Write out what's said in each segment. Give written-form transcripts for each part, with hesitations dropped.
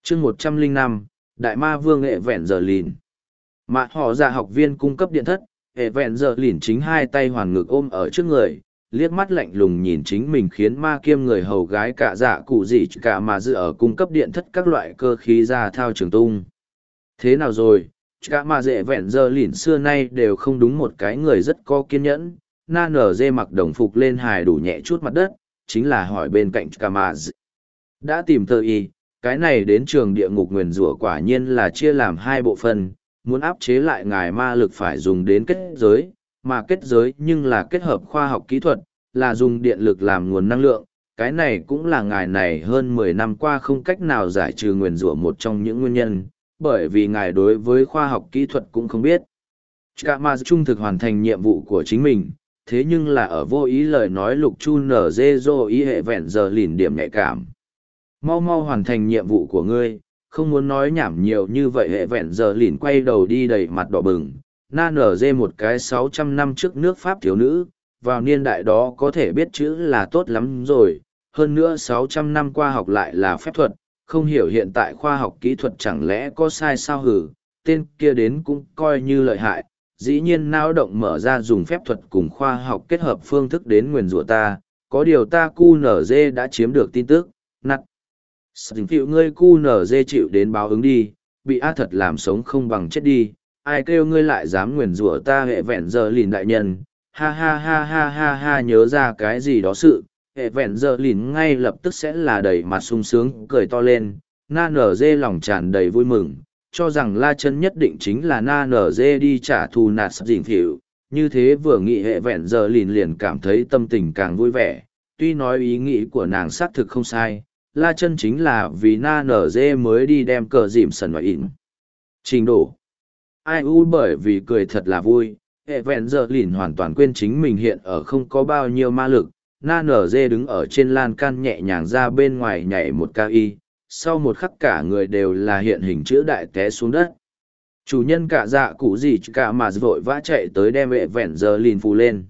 chương 105, Đại Ma Vương hệ vẹn giờ lìn. Mà họ dạ học viên cung cấp điện thất, hệ vẹn giờ lìn chính hai tay hoàn ngực ôm ở trước người, liếc mắt lạnh lùng nhìn chính mình khiến ma kiêm người hầu gái cả dạ cụ gì cả mà dự ở cung cấp điện thất các loại cơ khí ra thao trường tung. Thế nào rồi, cả mà dễ vẹn giờ lìn xưa nay đều không đúng một cái người rất có kiên nhẫn, na nở dê mặc đồng phục lên hài đủ nhẹ chút mặt đất, chính là hỏi bên cạnh cả mà đã tìm thơ y, cái này đến trường địa ngục nguyền rủa quả nhiên là chia làm hai bộ phận, muốn áp chế lại ngài ma lực phải dùng đến kết giới, mà kết giới nhưng là kết hợp khoa học kỹ thuật, là dùng điện lực làm nguồn năng lượng, cái này cũng là ngài này hơn 10 năm qua không cách nào giải trừ nguyền rủa một trong những nguyên nhân, bởi vì ngài đối với khoa học kỹ thuật cũng không biết. Cả mà trung thực hoàn thành nhiệm vụ của chính mình, thế nhưng là ở vô ý lời nói lục chu nở dê dô ý hệ vẹn giờ lìn điểm nhạy cảm. Mau mau hoàn thành nhiệm vụ của ngươi, không muốn nói nhảm nhiều như vậy hệ vẹn giờ lìn quay đầu đi đầy mặt đỏ bừng, na nở dê một cái 600 năm trước nước Pháp thiếu nữ, vào niên đại đó có thể biết chữ là tốt lắm rồi, hơn nữa 600 năm qua học lại là phép thuật, không hiểu hiện tại khoa học kỹ thuật chẳng lẽ có sai sao hử, tên kia đến cũng coi như lợi hại, dĩ nhiên não động mở ra dùng phép thuật cùng khoa học kết hợp phương thức đến nguyền rủa ta, có điều ta cu nở dê đã chiếm được tin tức, nặt. Sự phịu ngươi cu nở dê chịu đến báo ứng đi, bị ác thật làm sống không bằng chết đi, ai kêu ngươi lại dám nguyền rủa ta hệ vẹn giờ lìn đại nhân, ha ha ha ha ha ha nhớ ra cái gì đó sự, hệ vẹn giờ lìn ngay lập tức sẽ là đầy mặt sung sướng cười to lên, na nở dê lòng tràn đầy vui mừng, cho rằng la chân nhất định chính là na nở dê đi trả thù nạt sập dình phịu, như thế vừa nghĩ hệ vẹn giờ lìn liền cảm thấy tâm tình càng vui vẻ, tuy nói ý nghĩ của nàng xác thực không sai. La chân chính là vì na nở dê mới đi đem cờ dìm sần ngoài ịn trình đổ ai u bởi vì cười thật là vui hệ vẹn giờ lìn hoàn toàn quên chính mình hiện ở không có bao nhiêu ma lực na nở dê đứng ở trên lan can nhẹ nhàng ra bên ngoài nhảy một ca y sau một khắc cả người đều là hiện hình chữ đại té xuống đất chủ nhân cả dạ cụ gì cả mà vội vã chạy tới đem hệ vẹn giờ lìn phù lên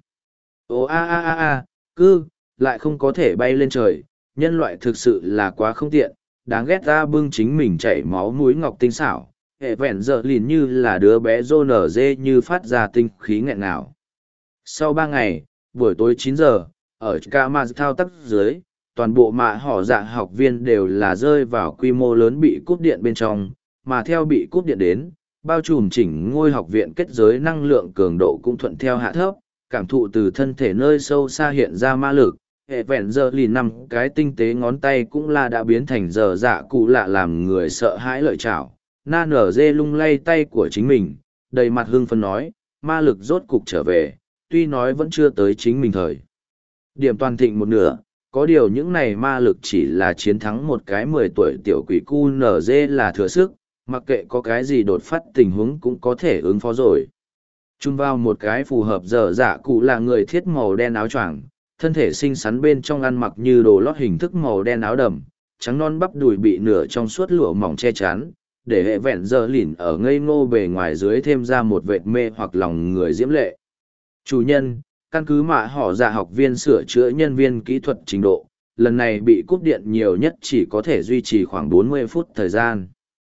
ồ a a a a cứ lại không có thể bay lên trời nhân loại thực sự là quá không tiện, đáng ghét ta bưng chính mình chảy máu mũi ngọc tinh xảo, hệ vẹn giờ lìn như là đứa bé rô nở dê như phát ra tinh khí nghẹn ngào. Sau 3 ngày, buổi tối 9 giờ, ở Kama thao tác dưới, toàn bộ mạ họ dạ học viên đều là rơi vào quy mô lớn bị cúp điện bên trong, mà theo bị cúp điện đến, bao trùm chỉnh ngôi học viện kết giới năng lượng cường độ cũng thuận theo hạ thấp, cảm thụ từ thân thể nơi sâu xa hiện ra ma lực hệ vẹn giờ lìn 5 cái tinh tế ngón tay cũng là đã biến thành giờ dạ cụ lạ làm người sợ hãi lợi chảo na nở dê lung lay tay của chính mình đầy mặt hưng phấn nói ma lực rốt cục trở về tuy nói vẫn chưa tới chính mình thời điểm toàn thịnh một nửa có điều những này ma lực chỉ là chiến thắng một cái 10 tuổi tiểu quỷ cu nở dê là thừa sức mặc kệ có cái gì đột phát tình huống cũng có thể ứng phó rồi chung vào một cái phù hợp giờ dạ cụ là người thiết màu đen áo choàng thân thể xinh xắn bên trong ăn mặc như đồ lót hình thức màu đen áo đầm, trắng non bắp đùi bị nửa trong suốt lụa mỏng che chắn, để hệ vẹn giờ lìn ở ngây ngô bề ngoài dưới thêm ra một vệt mê hoặc lòng người diễm lệ. Chủ nhân, căn cứ mạ họ dạ học viên sửa chữa nhân viên kỹ thuật trình độ, lần này bị cúp điện nhiều nhất chỉ có thể duy trì khoảng 40 phút thời gian.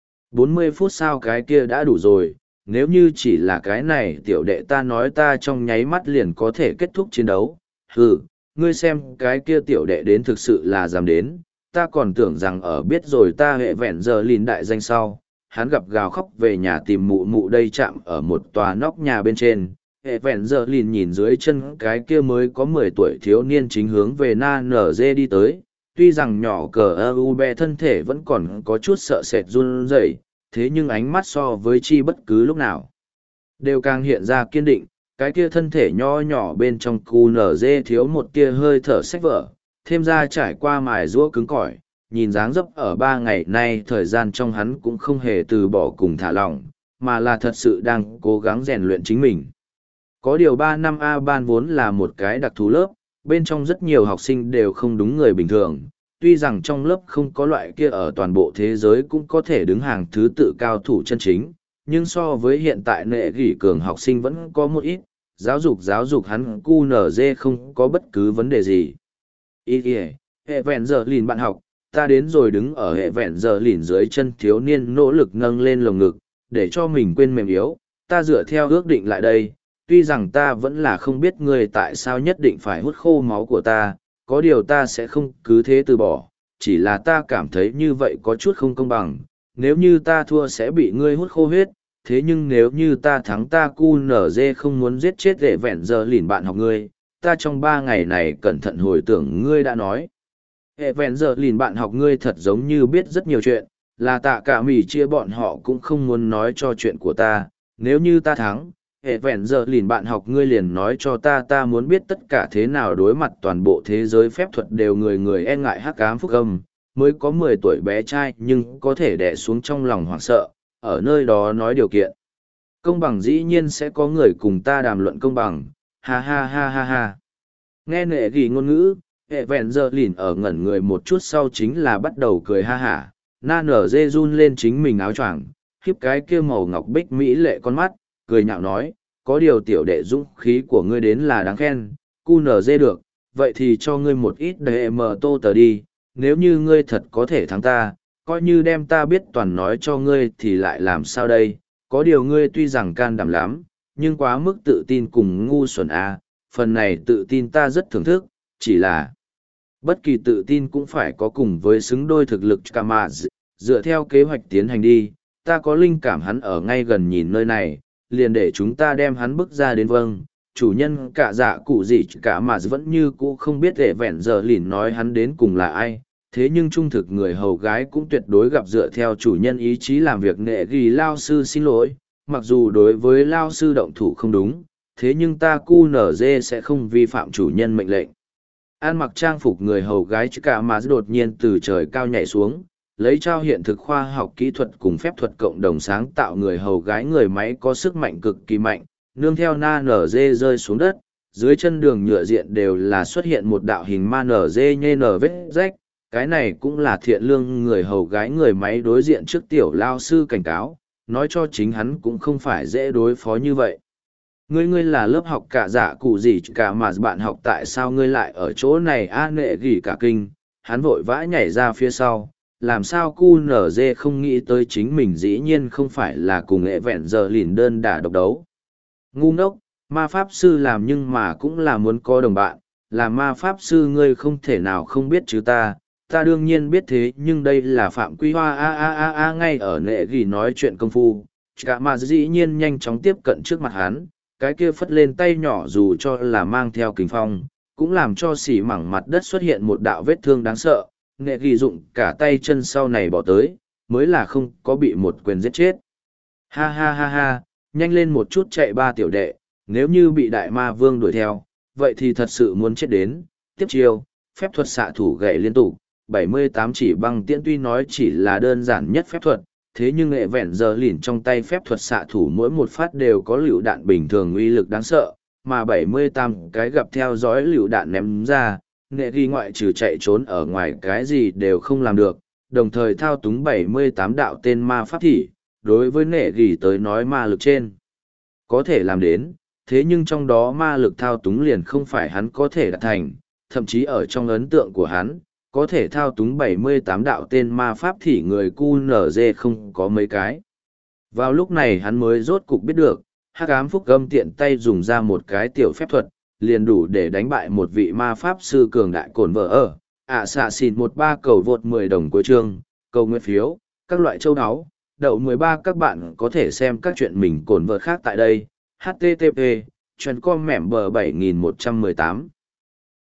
40 phút sau cái kia đã đủ rồi, nếu như chỉ là cái này tiểu đệ ta nói ta trong nháy mắt liền có thể kết thúc chiến đấu. Ngươi xem cái kia tiểu đệ đến thực sự là dám đến, ta còn tưởng rằng ở biết rồi ta hệ vẹn giờ lìn đại danh sau, hắn gặp gào khóc về nhà tìm mụ mụ đây chạm ở một tòa nóc nhà bên trên, hệ vẹn giờ lìn nhìn dưới chân cái kia mới có 10 tuổi thiếu niên chính hướng về na nở dê đi tới, tuy rằng nhỏ cờ ơ be thân thể vẫn còn có chút sợ sệt run rẩy, thế nhưng ánh mắt so với chi bất cứ lúc nào đều càng hiện ra kiên định. Cái kia thân thể nho nhỏ bên trong cu nở dê thiếu một tia hơi thở sách vở, thêm ra trải qua mài rũa cứng cỏi, nhìn dáng dấp ở 3 ngày nay thời gian trong hắn cũng không hề từ bỏ cùng thả lỏng, mà là thật sự đang cố gắng rèn luyện chính mình. Có điều 3 năm A ban vốn là một cái đặc thù lớp, bên trong rất nhiều học sinh đều không đúng người bình thường, tuy rằng trong lớp không có loại kia ở toàn bộ thế giới cũng có thể đứng hàng thứ tự cao thủ chân chính, nhưng so với hiện tại nệ gỉ cường học sinh vẫn có một ít, giáo dục hắn QNZ không có bất cứ vấn đề gì. Ý kìa, hệ vẹn giờ lìn bạn học, ta đến rồi đứng ở hệ vẹn giờ lìn dưới chân thiếu niên nỗ lực nâng lên lồng ngực, để cho mình quên mềm yếu, ta dựa theo ước định lại đây, tuy rằng ta vẫn là không biết ngươi tại sao nhất định phải hút khô máu của ta, có điều ta sẽ không cứ thế từ bỏ, chỉ là ta cảm thấy như vậy có chút không công bằng, nếu như ta thua sẽ bị ngươi hút khô huyết, thế nhưng nếu như ta thắng ta cu nở dê không muốn giết chết hệ vẹn giờ lìn bạn học ngươi, ta trong 3 ngày này cẩn thận hồi tưởng ngươi đã nói. Hệ vẹn giờ lìn bạn học ngươi thật giống như biết rất nhiều chuyện, là tạ cả mỉ chia bọn họ cũng không muốn nói cho chuyện của ta, nếu như ta thắng, hệ vẹn giờ lìn bạn học ngươi liền nói cho ta muốn biết tất cả thế nào đối mặt toàn bộ thế giới phép thuật đều người người e ngại hắc ám phúc âm, mới có 10 tuổi bé trai nhưng có thể đè xuống trong lòng hoảng sợ, ở nơi đó nói điều kiện. Công bằng dĩ nhiên sẽ có người cùng ta đàm luận công bằng, ha ha ha ha ha. Nghe nệ ghi ngôn ngữ, hệ vẹn giờ lìn ở ngẩn người một chút sau chính là bắt đầu cười ha hả, na nở dê run lên chính mình áo choàng, khiếp cái kia màu ngọc bích mỹ lệ con mắt, cười nhạo nói, có điều tiểu đệ dũng khí của ngươi đến là đáng khen, cu nở dê được, vậy thì cho ngươi một ít để mờ tô tờ đi, nếu như ngươi thật có thể thắng ta, coi như đem ta biết toàn nói cho ngươi thì lại làm sao đây, có điều ngươi tuy rằng can đảm lắm, nhưng quá mức tự tin cùng ngu xuẩn à, phần này tự tin ta rất thưởng thức, chỉ là bất kỳ tự tin cũng phải có cùng với xứng đôi thực lực cả mà dựa theo kế hoạch tiến hành đi, ta có linh cảm hắn ở ngay gần nhìn nơi này, liền để chúng ta đem hắn bước ra đến vâng. Chủ nhân cả dạ cụ gì cả mà vẫn như cũ không biết để vẹn giờ lìn nói hắn đến cùng là ai, thế nhưng trung thực người hầu gái cũng tuyệt đối gặp dựa theo chủ nhân ý chí làm việc nghệ ghi lao sư xin lỗi, mặc dù đối với lao sư động thủ không đúng, thế nhưng ta cu nở dê sẽ không vi phạm chủ nhân mệnh lệnh. An mặc trang phục người hầu gái chứ cả mà đột nhiên từ trời cao nhảy xuống, lấy trao hiện thực khoa học kỹ thuật cùng phép thuật cộng đồng sáng tạo người hầu gái người máy có sức mạnh cực kỳ mạnh, nương theo na nở dê rơi xuống đất, dưới chân đường nhựa diện đều là xuất hiện một đạo hình ma nở dê nhê nở vết rách, cái này cũng là thiện lương người hầu gái người máy đối diện trước tiểu lao sư cảnh cáo, nói cho chính hắn cũng không phải dễ đối phó như vậy. Ngươi là lớp học cả giả cụ gì cả mà bạn học tại sao ngươi lại ở chỗ này a nệ gỉ cả kinh, hắn vội vã nhảy ra phía sau, làm sao cu nở dê không nghĩ tới chính mình dĩ nhiên không phải là cùng nghệ vẹn giờ lìn đơn đả độc đấu. Ngu ngốc, ma pháp sư làm nhưng mà cũng là muốn có đồng bạn, là ma pháp sư ngươi không thể nào không biết chứ ta đương nhiên biết thế nhưng đây là phạm quy hoa a ngay ở nệ gỉ nói chuyện công phu, cả mà dĩ nhiên nhanh chóng tiếp cận trước mặt hắn, cái kia phất lên tay nhỏ dù cho là mang theo kình phong, cũng làm cho xỉ mảng mặt đất xuất hiện một đạo vết thương đáng sợ, nệ gỉ dụng cả tay chân sau này bỏ tới, mới là không có bị một quyền giết chết. Ha ha ha ha, nhanh lên một chút chạy ba tiểu đệ, nếu như bị đại ma vương đuổi theo, vậy thì thật sự muốn chết đến. Tiếp chiêu, phép thuật xạ thủ gậy liên tục, 78 chỉ băng tiễn tuy nói chỉ là đơn giản nhất phép thuật, thế nhưng nghệ vẹn giờ lìn trong tay phép thuật xạ thủ mỗi một phát đều có lựu đạn bình thường uy lực đáng sợ, mà 78 cái gặp theo dõi lựu đạn ném ra, nghệ ghi ngoại trừ chạy trốn ở ngoài cái gì đều không làm được, đồng thời thao túng 78 đạo tên ma pháp thị, đối với nghệ ghi tới nói ma lực trên có thể làm đến, thế nhưng trong đó ma lực thao túng liền không phải hắn có thể đạt thành, thậm chí ở trong ấn tượng của hắn, có thể thao túng 78 đạo tên ma pháp thì người QNZ không có mấy cái. Vào lúc này hắn mới rốt cục biết được, hắc ám phúc âm tiện tay dùng ra một cái tiểu phép thuật, liền đủ để đánh bại một vị ma pháp sư cường đại cồn vợ ở. Xạ xịn 13 cầu vượt 10 đồng cuối chương, cầu nguyện phiếu, các loại châu áo. Đậu 13 các bạn có thể xem các chuyện mình cồn vợ khác tại đây. HTTP, chuyện com mẻm bờ 7118.